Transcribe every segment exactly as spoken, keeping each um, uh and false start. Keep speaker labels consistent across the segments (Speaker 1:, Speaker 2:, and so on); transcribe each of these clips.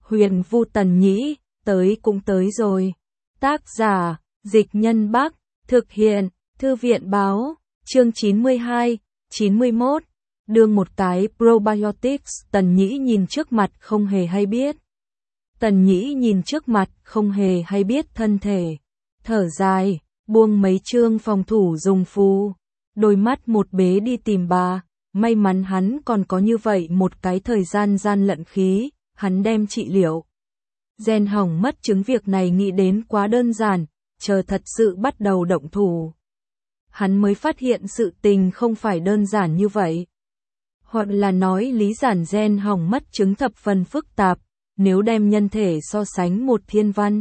Speaker 1: Huyền Vu Tần Nhĩ, tới cũng tới rồi. Tác giả, Dịch Nhân Bắc, thực hiện, Thư viện Báo, chương chín mươi hai, chín mươi mốt, đương một cái probiotics. Tần Nhĩ nhìn trước mặt không hề hay biết. Tần Nhĩ nhìn trước mặt không hề hay biết thân thể. Thở dài, buông mấy chương phòng thủ dùng phù. Đôi mắt một bế đi tìm bà. May mắn hắn còn có như vậy một cái thời gian gian lận khí. Hắn đem trị liệu gen hỏng mất chứng việc này nghĩ đến quá đơn giản. Chờ thật sự bắt đầu động thủ, hắn mới phát hiện sự tình không phải đơn giản như vậy. Hoặc là nói lý giản gen hỏng mất chứng thập phần phức tạp, nếu đem nhân thể so sánh một thiên văn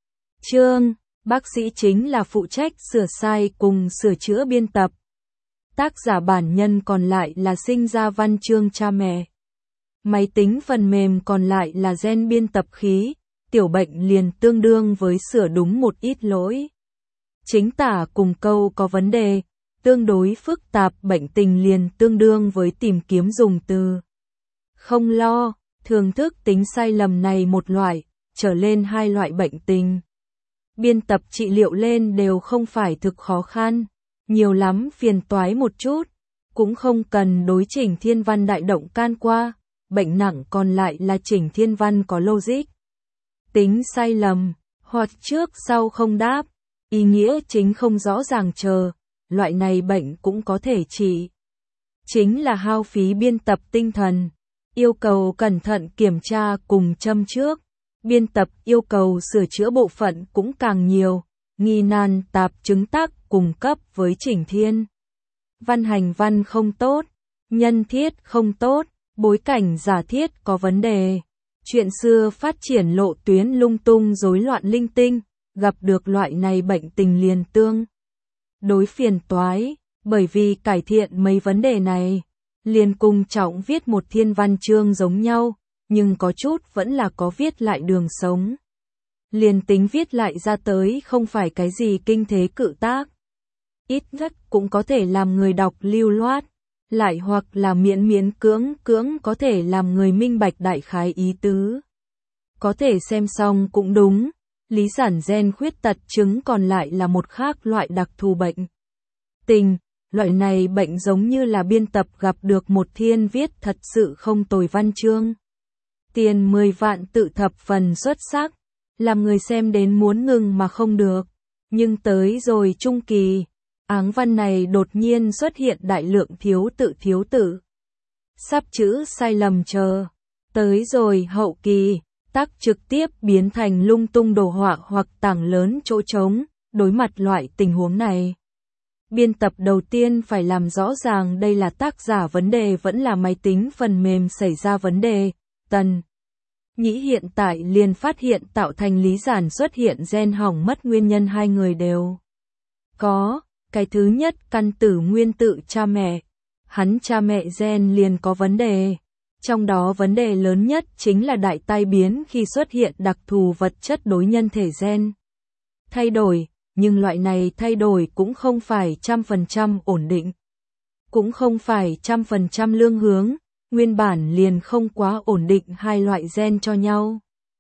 Speaker 1: chương, bác sĩ chính là phụ trách sửa sai cùng sửa chữa biên tập. Tác giả bản nhân còn lại là sinh ra văn chương cha mẹ. Máy tính phần mềm còn lại là gen biên tập khí, tiểu bệnh liền tương đương với sửa đúng một ít lỗi. Chính tả cùng câu có vấn đề, tương đối phức tạp bệnh tình liền tương đương với tìm kiếm dùng từ. Không lo, thường thức tính sai lầm này một loại, trở lên hai loại bệnh tình. Biên tập trị liệu lên đều không phải thực khó khăn, nhiều lắm phiền toái một chút, cũng không cần đối chỉnh thiên văn đại động can qua, bệnh nặng còn lại là chỉnh thiên văn có logic. Tính sai lầm, hoặc trước sau không đáp, ý nghĩa chính không rõ ràng chờ, loại này bệnh cũng có thể trị. Chính là hao phí biên tập tinh thần, yêu cầu cẩn thận kiểm tra cùng châm trước, biên tập yêu cầu sửa chữa bộ phận cũng càng nhiều, nghi nan tạp chứng tắc cùng cấp với chỉnh thiên. Văn hành văn không tốt, nhân thiết không tốt, bối cảnh giả thiết có vấn đề. Chuyện xưa phát triển lộ tuyến lung tung rối loạn linh tinh, gặp được loại này bệnh tình liền tương đối phiền toái, bởi vì cải thiện mấy vấn đề này, liền cùng trọng viết một thiên văn chương giống nhau, nhưng có chút vẫn là có viết lại đường sống. Liền tính viết lại ra tới không phải cái gì kinh thế cự tác, ít nhất cũng có thể làm người đọc lưu loát. Lại hoặc là miễn miễn cưỡng cưỡng có thể làm người minh bạch đại khái ý tứ. Có thể xem xong cũng đúng, lý giản gen khuyết tật chứng còn lại là một khác loại đặc thù bệnh tình, loại này bệnh giống như là biên tập gặp được một thiên viết thật sự không tồi văn chương. Tiền mười vạn tự thập phần xuất sắc, làm người xem đến muốn ngừng mà không được, nhưng tới rồi trung kỳ. Áng văn này đột nhiên xuất hiện đại lượng thiếu tự thiếu tự. Sắp chữ sai lầm chờ. Tới rồi hậu kỳ, tác trực tiếp biến thành lung tung đồ họa hoặc tảng lớn chỗ trống, đối mặt loại tình huống này. Biên tập đầu tiên phải làm rõ ràng đây là tác giả vấn đề vẫn là máy tính phần mềm xảy ra vấn đề. Tần Nhĩ hiện tại liền phát hiện tạo thành lý giản xuất hiện gen hỏng mất nguyên nhân hai người đều có. Cái thứ nhất căn tử nguyên tự cha mẹ, hắn cha mẹ gen liền có vấn đề. Trong đó vấn đề lớn nhất chính là đại tai biến khi xuất hiện đặc thù vật chất đối nhân thể gen. Thay đổi, nhưng loại này thay đổi cũng không phải trăm phần trăm ổn định. Cũng không phải trăm phần trăm lương hướng, nguyên bản liền không quá ổn định hai loại gen cho nhau.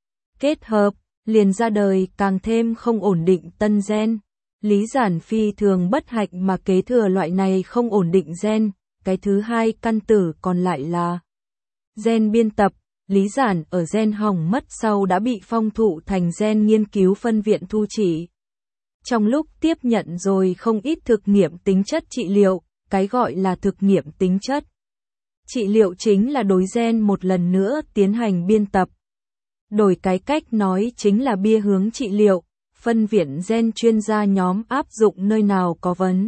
Speaker 1: Kết hợp, liền ra đời càng thêm không ổn định tân gen. Lý giản phi thường bất hạnh mà kế thừa loại này không ổn định gen, cái thứ hai căn tử còn lại là gen biên tập. Lý giản ở gen hỏng mất sau đã bị phong thụ thành gen nghiên cứu phân viện thu chỉ. Trong lúc tiếp nhận rồi không ít thực nghiệm tính chất trị liệu, cái gọi là thực nghiệm tính chất trị liệu chính là đối gen một lần nữa tiến hành biên tập. Đổi cái cách nói chính là bia hướng trị liệu. Phân viện gen chuyên gia nhóm áp dụng nơi nào có vấn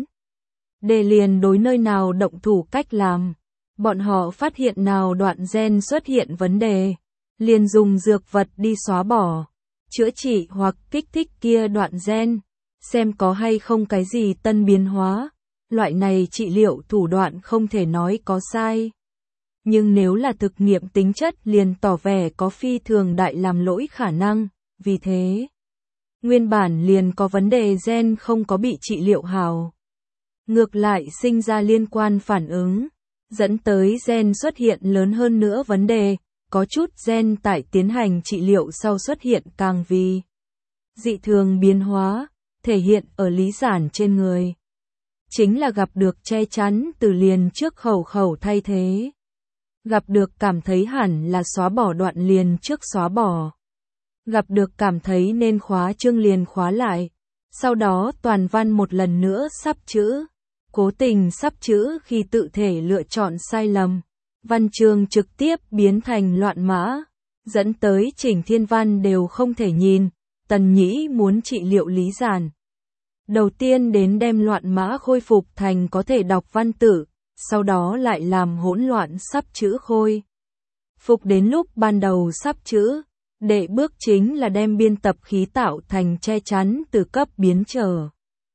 Speaker 1: đề liền đối nơi nào động thủ cách làm. Bọn họ phát hiện nào đoạn gen xuất hiện vấn đề, liền dùng dược vật đi xóa bỏ, chữa trị hoặc kích thích kia đoạn gen, xem có hay không cái gì tân biến hóa. Loại này trị liệu thủ đoạn không thể nói có sai. Nhưng nếu là thực nghiệm tính chất liền tỏ vẻ có phi thường đại làm lỗi khả năng, vì thế nguyên bản liền có vấn đề gen không có bị trị liệu hảo. Ngược lại sinh ra liên quan phản ứng, dẫn tới gen xuất hiện lớn hơn nữa vấn đề, có chút gen tại tiến hành trị liệu sau xuất hiện càng vì dị thường biến hóa, thể hiện ở lý giản trên người. Chính là gặp được che chắn từ liền trước khẩu khẩu thay thế. Gặp được cảm thấy hẳn là xóa bỏ đoạn liền trước xóa bỏ. Gặp được cảm thấy nên khóa chương liền khóa lại. Sau đó toàn văn một lần nữa sắp chữ. Cố tình sắp chữ khi tự thể lựa chọn sai lầm. Văn chương trực tiếp biến thành loạn mã. Dẫn tới chỉnh thiên văn đều không thể nhìn. Tần Nhĩ muốn trị liệu lý giản. Đầu tiên đến đem loạn mã khôi phục thành có thể đọc văn tự. Sau đó lại làm hỗn loạn sắp chữ khôi phục đến lúc ban đầu sắp chữ. Đệ bước chính là đem biên tập khí tạo thành che chắn từ cấp biến trở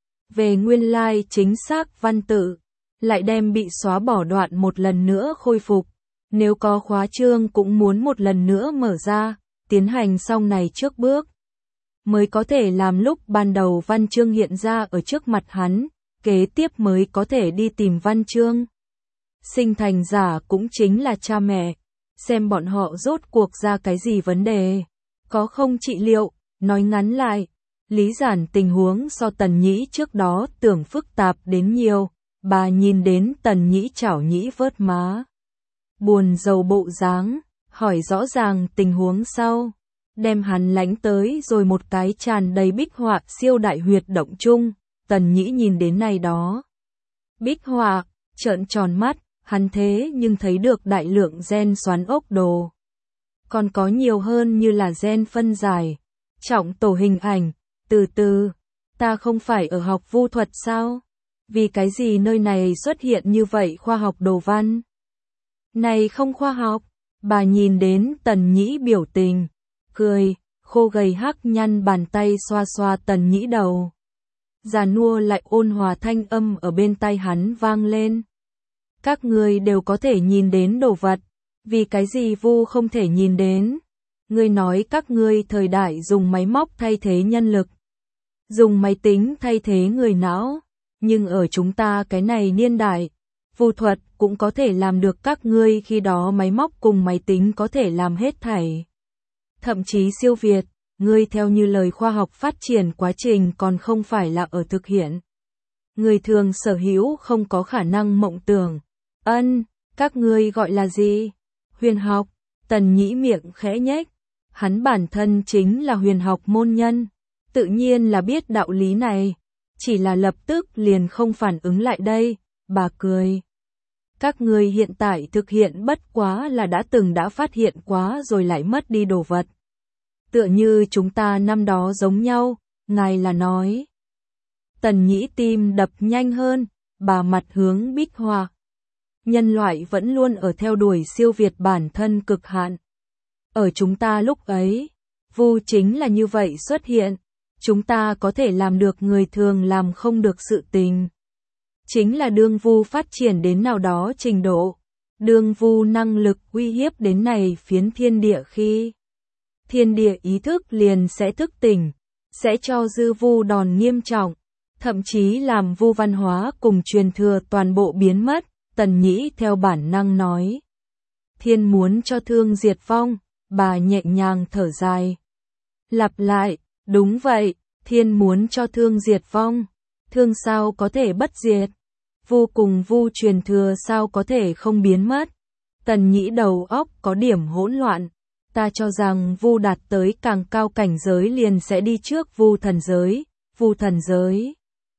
Speaker 1: về nguyên lai chính xác văn tự, lại đem bị xóa bỏ đoạn một lần nữa khôi phục. Nếu có khóa chương cũng muốn một lần nữa mở ra, tiến hành xong này trước bước, mới có thể làm lúc ban đầu văn chương hiện ra ở trước mặt hắn, kế tiếp mới có thể đi tìm văn chương. Sinh thành giả cũng chính là cha mẹ, xem bọn họ rốt cuộc ra cái gì vấn đề, có không trị liệu, nói ngắn lại. Lý giản tình huống so Tần Nhĩ trước đó tưởng phức tạp đến nhiều, bà nhìn đến Tần Nhĩ chảo nhĩ vớt má. Buồn rầu bộ dáng, hỏi rõ ràng tình huống sau, đem hắn lánh tới rồi một cái tràn đầy bích họa siêu đại huyệt động chung, Tần Nhĩ nhìn đến này đó. Bích họa, trợn tròn mắt, hắn thế nhưng thấy được đại lượng gen xoắn ốc đồ. Còn có nhiều hơn như là gen phân giải, trọng tổ hình ảnh. Từ từ, ta không phải ở học vu thuật sao? Vì cái gì nơi này xuất hiện như vậy khoa học đồ văn? Này không khoa học, bà nhìn đến Tần Nhĩ biểu tình, cười, khô gầy hắc nhăn bàn tay xoa xoa Tần Nhĩ đầu. Già nua lại ôn hòa thanh âm ở bên tai hắn vang lên. Các người đều có thể nhìn đến đồ vật, vì cái gì vu không thể nhìn đến? Ngươi nói các ngươi thời đại dùng máy móc thay thế nhân lực, dùng máy tính thay thế người não, nhưng ở chúng ta cái này niên đại, vu thuật cũng có thể làm được các ngươi khi đó máy móc cùng máy tính có thể làm hết thảy. Thậm chí siêu việt, ngươi theo như lời khoa học phát triển quá trình còn không phải là ở thực hiện. Người thường sở hữu không có khả năng mộng tưởng. Ân, các ngươi gọi là gì? Huyền học. Tần Nhĩ miệng khẽ nhếch. Hắn bản thân chính là huyền học môn nhân, tự nhiên là biết đạo lý này, chỉ là lập tức liền không phản ứng lại đây, bà cười. Các ngươi hiện tại thực hiện bất quá là đã từng đã phát hiện quá rồi lại mất đi đồ vật. Tựa như chúng ta năm đó giống nhau, ngài là nói. Tần Nhĩ tim đập nhanh hơn, bà mặt hướng bích họa. Nhân loại vẫn luôn ở theo đuổi siêu việt bản thân cực hạn. Ở chúng ta lúc ấy, vu chính là như vậy xuất hiện, chúng ta có thể làm được người thường làm không được sự tình. Chính là đương vu phát triển đến nào đó trình độ, đương vu năng lực uy hiếp đến này phiến thiên địa khi thiên địa ý thức liền sẽ thức tỉnh, sẽ cho dư vu đòn nghiêm trọng, thậm chí làm vu văn hóa cùng truyền thừa toàn bộ biến mất. Tần Nhĩ theo bản năng nói, thiên muốn cho thương diệt vong. Bà nhẹ nhàng thở dài. Lặp lại, đúng vậy, thiên muốn cho thương diệt vong. Thương sao có thể bất diệt? Vu cùng vu truyền thừa sao có thể không biến mất? Tần Nhĩ đầu óc có điểm hỗn loạn. Ta cho rằng vu đạt tới càng cao cảnh giới liền sẽ đi trước vu thần giới, vu thần giới.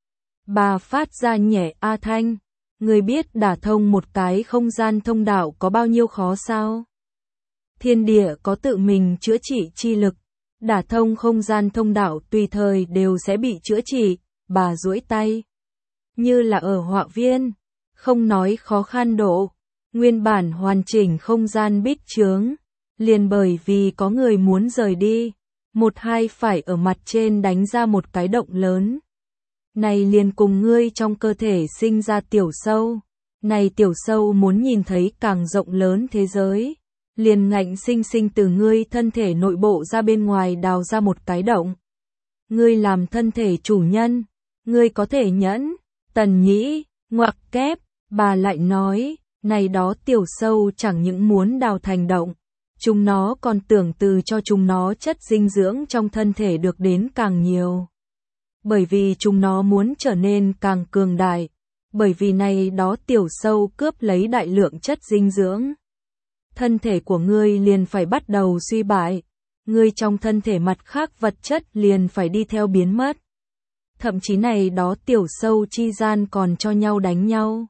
Speaker 1: Bà phát ra nhẹ a thanh. Người biết đả thông một cái không gian thông đạo có bao nhiêu khó sao? Thiên địa có tự mình chữa trị chi lực, đả thông không gian thông đạo tùy thời đều sẽ bị chữa trị, bà duỗi tay. Như là ở họa viên, không nói khó khăn độ, nguyên bản hoàn chỉnh không gian bích chướng, liền bởi vì có người muốn rời đi, một hai phải ở mặt trên đánh ra một cái động lớn. Này liền cùng ngươi trong cơ thể sinh ra tiểu sâu, này tiểu sâu muốn nhìn thấy càng rộng lớn thế giới. Liền ngạnh sinh sinh từ ngươi thân thể nội bộ ra bên ngoài đào ra một cái động. Ngươi làm thân thể chủ nhân, ngươi có thể nhẫn. Tần Nhĩ, ngoặc kép, bà lại nói, này đó tiểu sâu chẳng những muốn đào thành động, chúng nó còn tưởng từ cho chúng nó chất dinh dưỡng trong thân thể được đến càng nhiều. Bởi vì chúng nó muốn trở nên càng cường đại, bởi vì này đó tiểu sâu cướp lấy đại lượng chất dinh dưỡng. Thân thể của ngươi liền phải bắt đầu suy bại, ngươi trong thân thể mặt khác vật chất liền phải đi theo biến mất. Thậm chí này đó tiểu sâu chi gian còn cho nhau đánh nhau.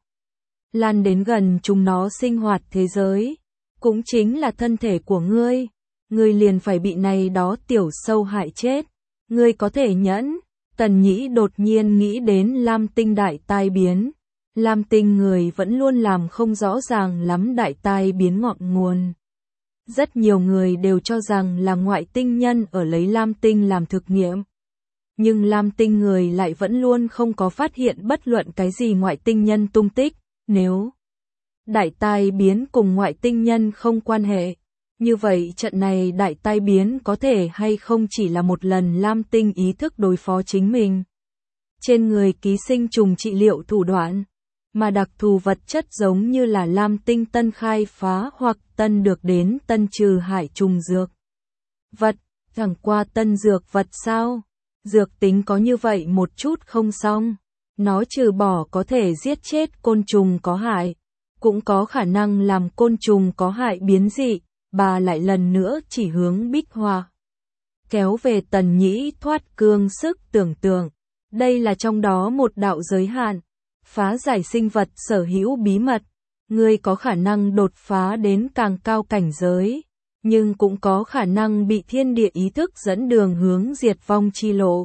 Speaker 1: Lan đến gần chúng nó sinh hoạt thế giới, cũng chính là thân thể của ngươi, ngươi liền phải bị này đó tiểu sâu hại chết. Ngươi có thể nhẫn. Tần Nhĩ đột nhiên nghĩ đến Lam Tinh đại tai biến. Lam Tinh người vẫn luôn làm không rõ ràng lắm đại tai biến ngọn nguồn. Rất nhiều người đều cho rằng là ngoại tinh nhân ở lấy Lam Tinh làm thực nghiệm. Nhưng Lam Tinh người lại vẫn luôn không có phát hiện bất luận cái gì ngoại tinh nhân tung tích. Nếu đại tai biến cùng ngoại tinh nhân không quan hệ, như vậy trận này đại tai biến có thể hay không chỉ là một lần Lam Tinh ý thức đối phó chính mình. Trên người ký sinh trùng trị liệu thủ đoạn, mà đặc thù vật chất giống như là Lam Tinh tân khai phá hoặc tân được đến tân trừ hại trùng dược vật, chẳng qua tân dược vật sao? Dược tính có như vậy một chút không xong. Nó trừ bỏ có thể giết chết côn trùng có hại, cũng có khả năng làm côn trùng có hại biến dị. Bà lại lần nữa chỉ hướng Bích Hoa, kéo về Tần Nhĩ thoát cương sức tưởng tượng. Đây là trong đó một đạo giới hạn, phá giải sinh vật sở hữu bí mật. Ngươi có khả năng đột phá đến càng cao cảnh giới, nhưng cũng có khả năng bị thiên địa ý thức dẫn đường hướng diệt vong chi lộ.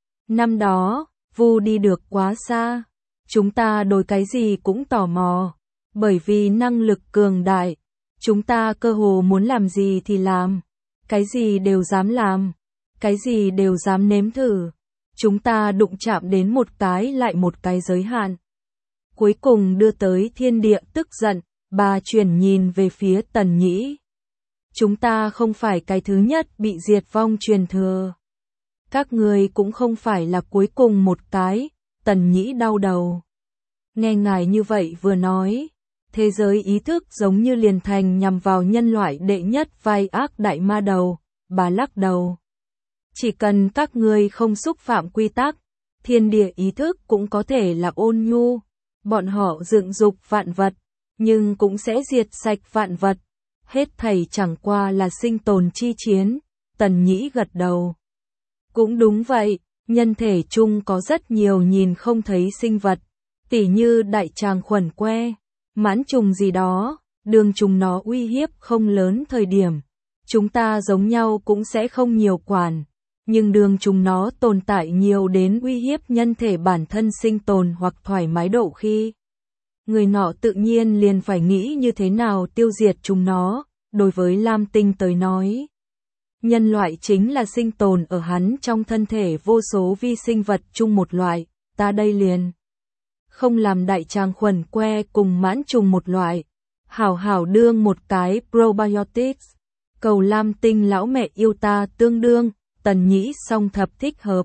Speaker 1: Năm đó, Vu đi được quá xa, chúng ta đối cái gì cũng tò mò, bởi vì năng lực cường đại. Chúng ta cơ hồ muốn làm gì thì làm, cái gì đều dám làm, cái gì đều dám nếm thử. Chúng ta đụng chạm đến một cái lại một cái giới hạn. Cuối cùng đưa tới thiên địa tức giận, bà chuyển nhìn về phía Tần Nhĩ. Chúng ta không phải cái thứ nhất bị diệt vong truyền thừa. Các người cũng không phải là cuối cùng một cái. Tần Nhĩ đau đầu. Nghe ngài như vậy vừa nói, thế giới ý thức giống như liền thành nhằm vào nhân loại đệ nhất vai ác đại ma đầu. Bà lắc đầu. Chỉ cần các ngươi không xúc phạm quy tắc, thiên địa ý thức cũng có thể là ôn nhu. Bọn họ dựng dục vạn vật, nhưng cũng sẽ diệt sạch vạn vật. Hết thảy chẳng qua là sinh tồn chi chiến. Tần Nhĩ gật đầu. Cũng đúng vậy, nhân thể chung có rất nhiều nhìn không thấy sinh vật, tỉ như đại tràng khuẩn que, mãn trùng gì đó, đường trùng nó uy hiếp không lớn thời điểm. Chúng ta giống nhau cũng sẽ không nhiều quản, nhưng đường trùng nó tồn tại nhiều đến uy hiếp nhân thể bản thân sinh tồn hoặc thoải mái độ khi. Người nọ tự nhiên liền phải nghĩ như thế nào tiêu diệt chúng nó. Đối với Lam Tinh tới nói, nhân loại chính là sinh tồn ở hắn trong thân thể vô số vi sinh vật chung một loại. Ta đây liền không làm đại tràng khuẩn que cùng mãn trùng một loại, hảo hảo đương một cái probiotics. Cầu Lam Tinh lão mẹ yêu ta tương đương. Tần Nhĩ song thập thích hợp.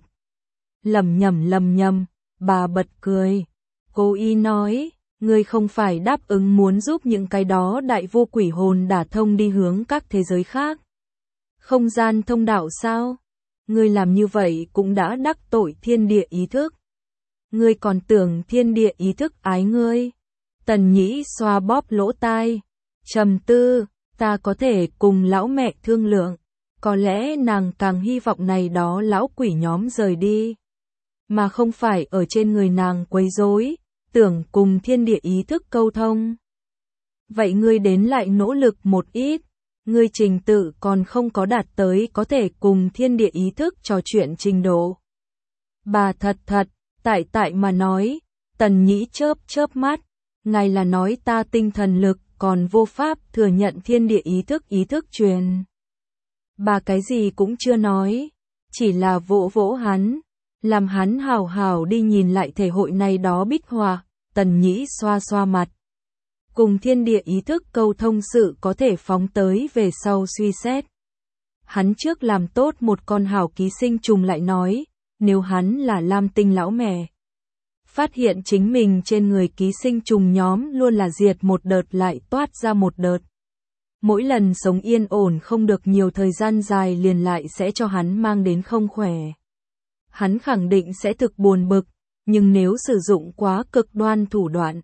Speaker 1: Lầm nhầm lầm nhầm, bà bật cười. Cô y nói, ngươi không phải đáp ứng muốn giúp những cái đó đại vô quỷ hồn đả thông đi hướng các thế giới khác. Không gian thông đạo sao? Ngươi làm như vậy cũng đã đắc tội thiên địa ý thức. Ngươi còn tưởng thiên địa ý thức ái ngươi. Tần Nhĩ xoa bóp lỗ tai. Trầm tư, ta có thể cùng lão mẹ thương lượng. Có lẽ nàng càng hy vọng này đó lão quỷ nhóm rời đi, mà không phải ở trên người nàng quấy rối, tưởng cùng thiên địa ý thức câu thông. Vậy ngươi đến lại nỗ lực một ít, ngươi trình tự còn không có đạt tới có thể cùng thiên địa ý thức trò chuyện trình độ. Bà thật thật, tại tại mà nói. Tần Nhĩ chớp chớp mắt, ngài là nói ta tinh thần lực còn vô pháp thừa nhận thiên địa ý thức ý thức truyền. Bà cái gì cũng chưa nói, chỉ là vỗ vỗ hắn, làm hắn hào hào đi nhìn lại thể hội này đó Bích Hoa. Tần Nhĩ xoa xoa mặt. Cùng thiên địa ý thức câu thông sự có thể phóng tới về sau suy xét. Hắn trước làm tốt một con hảo ký sinh trùng lại nói, nếu hắn là Lam Tinh lão mẹ, phát hiện chính mình trên người ký sinh trùng nhóm luôn là diệt một đợt lại toát ra một đợt. Mỗi lần sống yên ổn không được nhiều thời gian dài liền lại sẽ cho hắn mang đến không khỏe. Hắn khẳng định sẽ thực buồn bực, nhưng nếu sử dụng quá cực đoan thủ đoạn,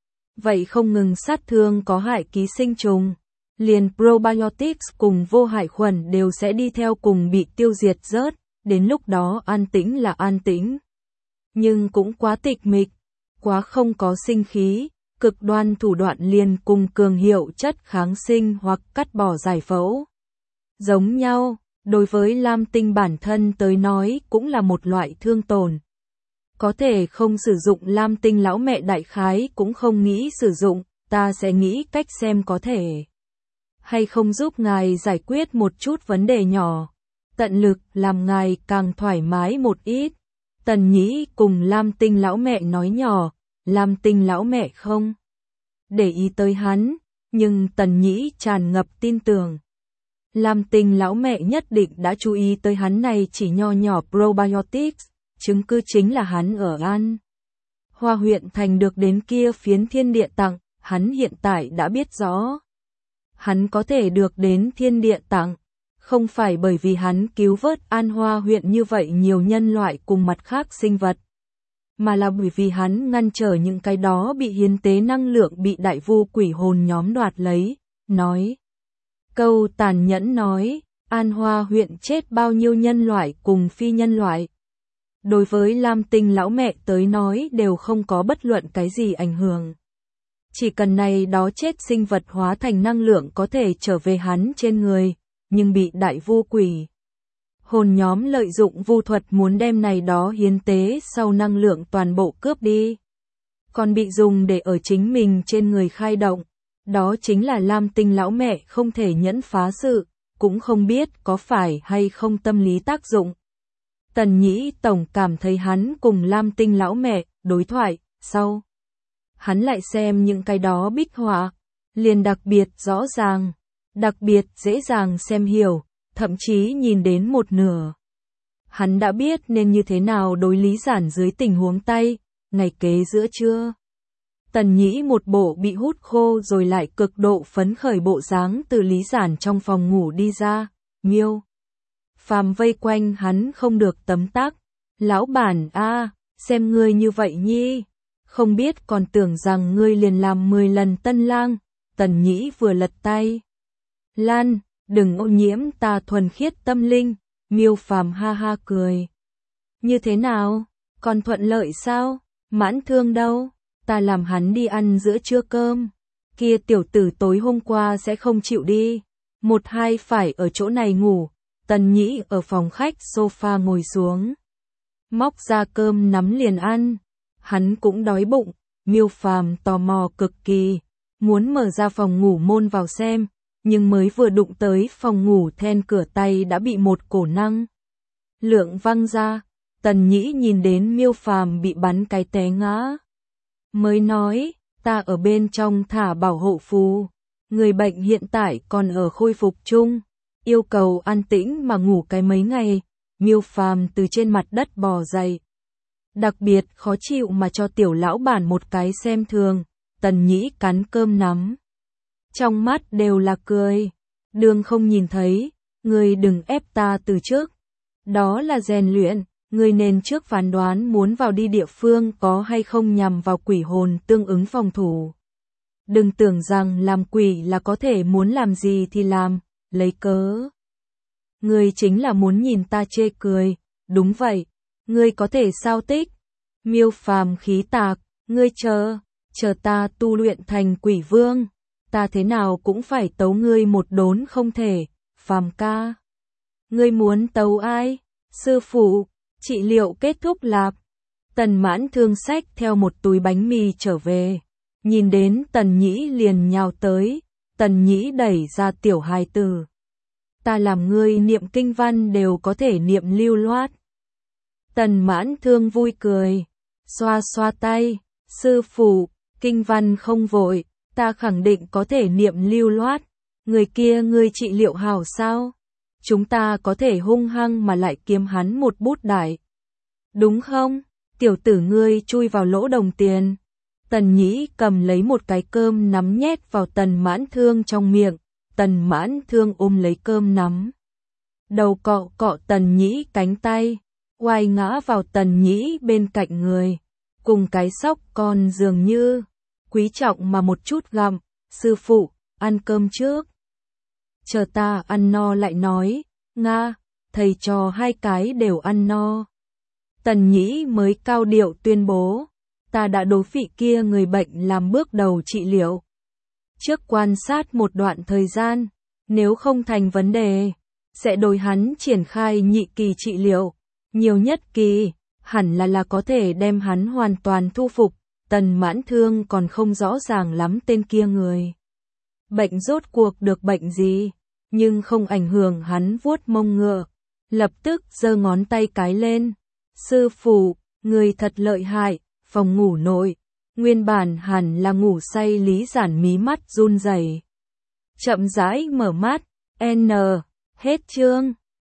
Speaker 1: vậy không ngừng sát thương có hại ký sinh trùng, liền probiotics cùng vô hại khuẩn đều sẽ đi theo cùng bị tiêu diệt rớt, đến lúc đó an tĩnh là an tĩnh. Nhưng cũng quá tịch mịch, quá không có sinh khí, cực đoan thủ đoạn liền cùng cường hiệu chất kháng sinh hoặc cắt bỏ giải phẫu. Giống nhau, đối với lam tinh bản thân tới nói cũng là một loại thương tổn. Có thể không sử dụng lam tinh lão mẹ đại khái cũng không nghĩ sử dụng, ta sẽ nghĩ cách xem có thể hay không giúp ngài giải quyết một chút vấn đề nhỏ. Tận lực làm ngài càng thoải mái một ít. Tần Nhĩ cùng lam tinh lão mẹ nói nhỏ, lam tinh lão mẹ không để ý tới hắn, nhưng Tần Nhĩ tràn ngập tin tưởng. Lam tinh lão mẹ nhất định đã chú ý tới hắn này chỉ nho nhỏ probiotics, chứng cứ chính là hắn ở An Hoa huyện thành được đến kia phiến thiên địa tặng, hắn hiện tại đã biết rõ. Hắn có thể được đến thiên địa tặng, không phải bởi vì hắn cứu vớt An Hoa huyện như vậy nhiều nhân loại cùng mặt khác sinh vật, mà là bởi vì hắn ngăn trở những cái đó bị hiến tế năng lượng bị đại vu quỷ hồn nhóm đoạt lấy, nói. Câu tàn nhẫn nói, An Hoa huyện chết bao nhiêu nhân loại cùng phi nhân loại. Đối với lam tinh lão mẹ tới nói đều không có bất luận cái gì ảnh hưởng. Chỉ cần này đó chết sinh vật hóa thành năng lượng có thể trở về hắn trên người, nhưng bị đại vu quỷ hồn nhóm lợi dụng vu thuật muốn đem này đó hiến tế sau năng lượng toàn bộ cướp đi. Còn bị dùng để ở chính mình trên người khai động, đó chính là lam tinh lão mẹ không thể nhẫn phá sự, cũng không biết có phải hay không tâm lý tác dụng. Tần Nhĩ tổng cảm thấy hắn cùng lam tinh lão mẹ đối thoại, sau hắn lại xem những cái đó bích họa, liền đặc biệt rõ ràng, đặc biệt dễ dàng xem hiểu, thậm chí nhìn đến một nửa. Hắn đã biết nên như thế nào đối Lý Giản dưới tình huống tay, ngày kế giữa trưa. Tần Nhĩ một bộ bị hút khô rồi lại cực độ phấn khởi bộ dáng từ Lý Giản trong phòng ngủ đi ra, Miêu Phàm vây quanh hắn không được tấm tắc. Lão bản a, xem ngươi như vậy nhi, không biết còn tưởng rằng ngươi liền làm mười lần tân lang. Tần Nhĩ vừa lật tay. Lan, đừng ô nhiễm ta thuần khiết tâm linh. Miêu Phàm ha ha cười. Như thế nào, còn thuận lợi sao? Mãn Thương đâu? Ta làm hắn đi ăn giữa trưa cơm. Kia tiểu tử tối hôm qua sẽ không chịu đi. Một hai phải ở chỗ này ngủ. Tần Nhĩ ở phòng khách sofa ngồi xuống, móc ra cơm nắm liền ăn. Hắn cũng đói bụng. Miêu Phàm tò mò cực kỳ, muốn mở ra phòng ngủ môn vào xem, nhưng mới vừa đụng tới phòng ngủ then cửa tay đã bị một cổ năng lượng văng ra. Tần Nhĩ nhìn đến Miêu Phàm bị bắn cái té ngã, mới nói, ta ở bên trong thả bảo hộ phù, người bệnh hiện tại còn ở khôi phục chung, yêu cầu an tĩnh mà ngủ cái mấy ngày. Miêu Phàm từ trên mặt đất bò dậy, đặc biệt khó chịu mà cho tiểu lão bản một cái xem thường. Tần Nhĩ cắn cơm nắm, trong mắt đều là cười. Đường không nhìn thấy, ngươi đừng ép ta từ trước, đó là rèn luyện, ngươi nên trước phán đoán muốn vào đi địa phương có hay không nhằm vào quỷ hồn tương ứng phòng thủ. Đừng tưởng rằng làm quỷ là có thể muốn làm gì thì làm, lấy cớ. Ngươi chính là muốn nhìn ta chê cười, đúng vậy, ngươi có thể sao tích. Miêu Phàm khí tạc, ngươi chờ, chờ ta tu luyện thành quỷ vương, ta thế nào cũng phải tấu ngươi một đốn không thể. Phàm ca, ngươi muốn tấu ai? Sư phụ, trị liệu kết thúc lạp. Tần Mãn Thương xách theo một túi bánh mì trở về, nhìn đến Tần Nhĩ liền nhào tới. Tần Nhĩ đẩy ra tiểu hài tử, ta làm ngươi niệm kinh văn đều có thể niệm lưu loát. Tần Mãn Thương vui cười, xoa xoa tay, sư phụ, kinh văn không vội, ta khẳng định có thể niệm lưu loát. Người kia ngươi trị liệu hảo sao? Chúng ta có thể hung hăng mà lại kiếm hắn một bút đại, đúng không? Tiểu tử ngươi chui vào lỗ đồng tiền. Tần Nhĩ cầm lấy một cái cơm nắm nhét vào Tần Mãn Thương trong miệng. Tần Mãn Thương ôm lấy cơm nắm. Đầu cọ cọ Tần Nhĩ cánh tay, oai ngã vào Tần Nhĩ bên cạnh người, cùng cái sóc con dường như, quý trọng mà một chút gặm, sư phụ, ăn cơm trước. Chờ ta ăn no lại nói, Nga, thầy cho hai cái đều ăn no. Tần Nhĩ mới cao điệu tuyên bố, ta đã đối vị kia người bệnh làm bước đầu trị liệu. Trước quan sát một đoạn thời gian, nếu không thành vấn đề, sẽ đối hắn triển khai nhị kỳ trị liệu, nhiều nhất kỳ, hẳn là là có thể đem hắn hoàn toàn thu phục. Tần Mãn Thương còn không rõ ràng lắm tên kia người bệnh rốt cuộc được bệnh gì, nhưng không ảnh hưởng hắn vuốt mông ngựa, lập tức giơ ngón tay cái lên. Sư phụ, người thật lợi hại. Phòng ngủ nội, nguyên bản hẳn là ngủ say Lý Giản mí mắt run rẩy, chậm rãi mở mắt. N. Hết chương.